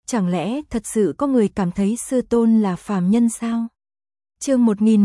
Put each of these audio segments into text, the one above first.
Chẳng lẽ thật sự có người cảm thấy sư tôn là phàm nhân sao? Chương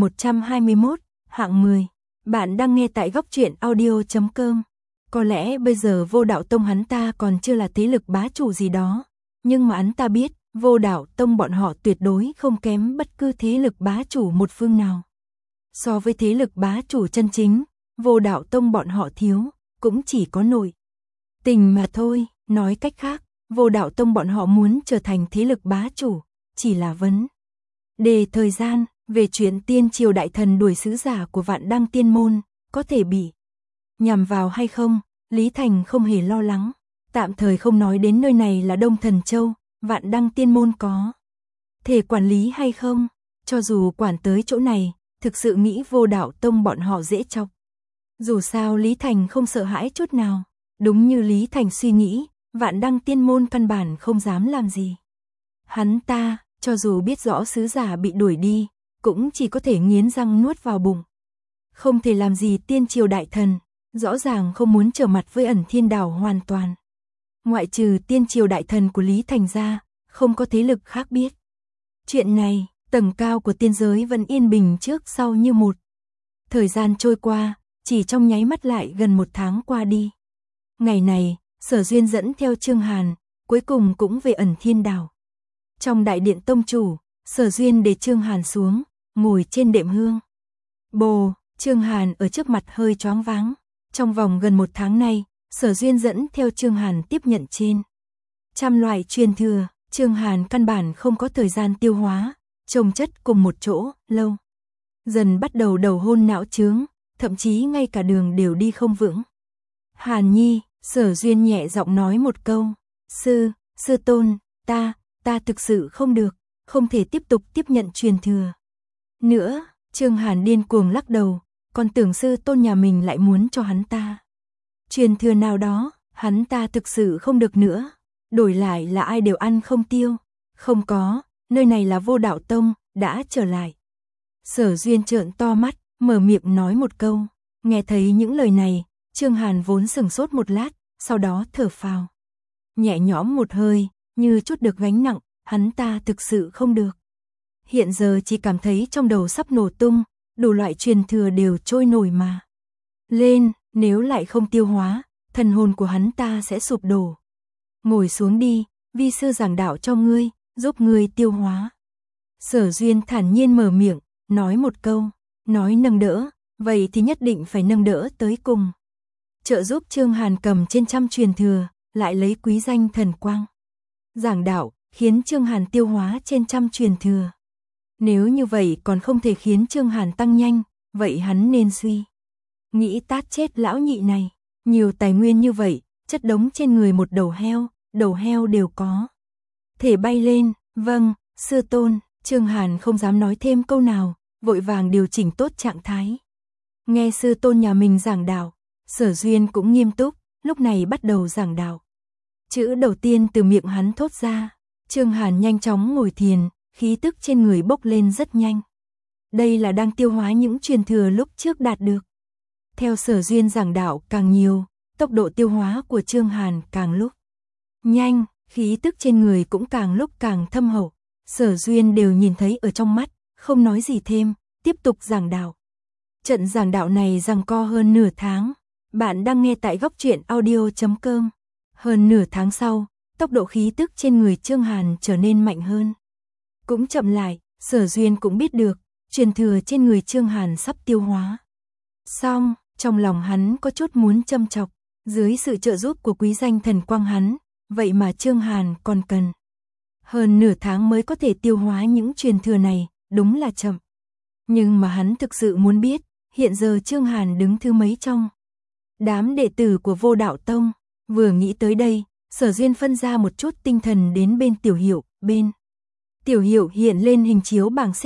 1121, hạng 10. Bạn đang nghe tại góc truyện audio.com. Có lẽ bây giờ Vô Đạo Tông hắn ta còn chưa là thế lực bá chủ gì đó, nhưng mà hắn ta biết, Vô Đạo Tông bọn họ tuyệt đối không kém bất cứ thế lực bá chủ một phương nào. So với thế lực bá chủ chân chính, Vô Đạo Tông bọn họ thiếu, cũng chỉ có nội tình mà thôi. Nói cách khác, Vô Đạo Tông bọn họ muốn trở thành thế lực bá chủ, chỉ là vấn đề thời gian. Về chuyện tiên triều đại thần đuổi sứ giả của Vạn Đăng Tiên Môn, có thể bị nhằm vào hay không, Lý Thành không hề lo lắng. Tạm thời không nói đến nơi này là Đông Thần Châu, Vạn Đăng Tiên Môn có thể quản lý hay không, cho dù quản tới chỗ này, thực sự nghĩ Vô Đạo Tông bọn họ dễ chọc. Dù sao Lý Thành không sợ hãi chút nào, đúng như Lý Thành suy nghĩ, Vạn Đăng Tiên Môn căn bản không dám làm gì. Hắn ta, cho dù biết rõ sứ giả bị đuổi đi, cũng chỉ có thể nghiến răng nuốt vào bụng. Không thể làm gì tiên triều đại thần, rõ ràng không muốn trở mặt với Ẩn Thiên Đảo hoàn toàn. Ngoại trừ tiên triều đại thần của Lý Thành ra, không có thế lực khác biết. Chuyện này, tầng cao của tiên giới vẫn yên bình trước sau như một. Thời gian trôi qua, chỉ trong nháy mắt lại gần 1 tháng qua đi. Ngày này, Sở Duyên dẫn theo Trương Hàn, cuối cùng cũng về Ẩn Thiên Đảo. Trong đại điện tông chủ, Sở Duyên để Trương Hàn xuống, ngồi trên đệm hương. Bồ, Trương Hàn ở trước mặt hơi choáng váng. Trong vòng gần 1 tháng nay, Sở Duyên dẫn theo Trương Hàn tiếp nhận trên trăm loại truyền thừa, Trương Hàn căn bản không có thời gian tiêu hóa, chồng chất cùng một chỗ, lâu. Dần bắt đầu đầu hôn não chướng, thậm chí ngay cả đường đều đi không vững. Hàn Nhi, Sở Duyên nhẹ giọng nói một câu, sư tôn, ta thực sự không được, không thể tiếp tục tiếp nhận truyền thừa nữa. Trương Hàn điên cuồng lắc đầu, còn tưởng sư tôn nhà mình lại muốn cho hắn ta truyền thừa nào đó, hắn ta thực sự không được nữa. Đổi lại là ai đều ăn không tiêu. Không có, nơi này là Vô Đạo Tông, đã trở lại. Sở Duyên trợn to mắt, mở miệng nói một câu. Nghe thấy những lời này, Trương Hàn vốn sửng sốt một lát, sau đó thở phào nhẹ nhõm một hơi, như chút được gánh nặng, hắn ta thực sự không được. Hiện giờ chỉ cảm thấy trong đầu sắp nổ tung, đủ loại truyền thừa đều trôi nổi mà lên, nếu lại không tiêu hóa, thần hồn của hắn ta sẽ sụp đổ. Ngồi xuống đi, vi sư giảng đạo cho ngươi, giúp ngươi tiêu hóa. Sở Duyên thản nhiên mở miệng, nói một câu, nói nâng đỡ, vậy thì nhất định phải nâng đỡ tới cùng. Trợ giúp Trương Hàn cầm trên trăm truyền thừa, lại lấy quý danh thần quang giảng đạo, khiến Trương Hàn tiêu hóa trên trăm truyền thừa. Nếu như vậy còn không thể khiến Trương Hàn tăng nhanh, vậy hắn nên suy nghĩ tát chết lão nhị này. Nhiều tài nguyên như vậy, chất đống trên người một đầu heo đều có thể bay lên. Vâng, sư tôn. Trương Hàn không dám nói thêm câu nào, vội vàng điều chỉnh tốt trạng thái. Nghe sư tôn nhà mình giảng đạo, Sở Duyên cũng nghiêm túc, lúc này bắt đầu giảng đạo. Chữ đầu tiên từ miệng hắn thốt ra, Trương Hàn nhanh chóng ngồi thiền, khí tức trên người bốc lên rất nhanh. Đây là đang tiêu hóa những truyền thừa lúc trước đạt được. Theo Sở Duyên giảng đạo càng nhiều, tốc độ tiêu hóa của Trương Hàn càng lúc nhanh, khí tức trên người cũng càng lúc càng thâm hậu. Sở Duyên đều nhìn thấy ở trong mắt, không nói gì thêm, tiếp tục giảng đạo. Trận giảng đạo này giằng co hơn nửa tháng. Bạn đang nghe tại góc truyện audio.com. Hơn nửa tháng sau, tốc độ khí tức trên người Trương Hàn trở nên mạnh hơn. Cũng chậm lại, Sở Duyên cũng biết được, truyền thừa trên người Trương Hàn sắp tiêu hóa. Xong, trong lòng hắn có chút muốn châm chọc, dưới sự trợ giúp của quý danh thần quang hắn, vậy mà Trương Hàn còn cần hơn nửa tháng mới có thể tiêu hóa những truyền thừa này, đúng là chậm. Nhưng mà hắn thực sự muốn biết, hiện giờ Trương Hàn đứng thứ mấy trong đám đệ tử của Vô Đạo Tông. Vừa nghĩ tới đây, Sở Duyên phân ra một chút tinh thần đến bên Tiểu Hiểu. Bên Tiểu Hiểu hiện lên hình chiếu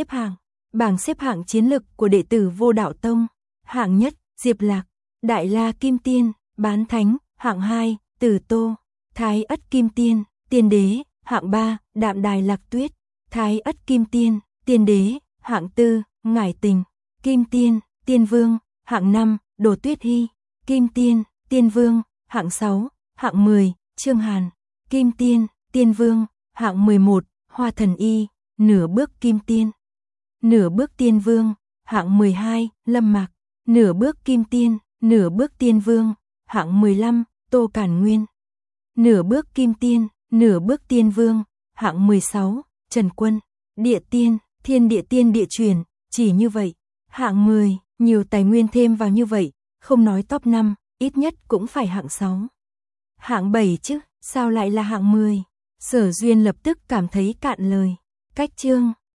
bảng xếp hạng chiến lực của đệ tử Vô Đạo Tông. Hạng nhất, Diệp Lạc, Đại La Kim Tiên, Bán Thánh. Hạng 2, Tử Tô, Thái Ất Kim Tiên, Tiên Đế. Hạng 3, Đạm Đài Lạc Tuyết, Thái Ất Kim Tiên, Tiên Đế. Hạng 4, Ngải Tình, Kim Tiên, Tiên Vương. Hạng 5, Đồ Tuyết Hy, Kim Tiên, Tiên Vương. Hạng 6, hạng 10, Trương Hàn, Kim Tiên, Tiên Vương. Hạng 11, Hoa Thần Y, nửa bước kim tiên. Nửa bước tiên vương. Hạng 12, Lâm Mạc, nửa bước kim tiên. Nửa bước tiên vương. Hạng 15, Tô Cản Nguyên, nửa bước kim tiên. Nửa bước tiên vương. Hạng 16, Trần Quân, địa tiên, thiên địa tiên địa truyền, chỉ như vậy. Hạng 10, nhiều tài nguyên thêm vào như vậy, không nói top 5, ít nhất cũng phải hạng 6. Hạng 7 chứ, sao lại là hạng 10? Sở Duyên lập tức cảm thấy cạn lời. Cách chương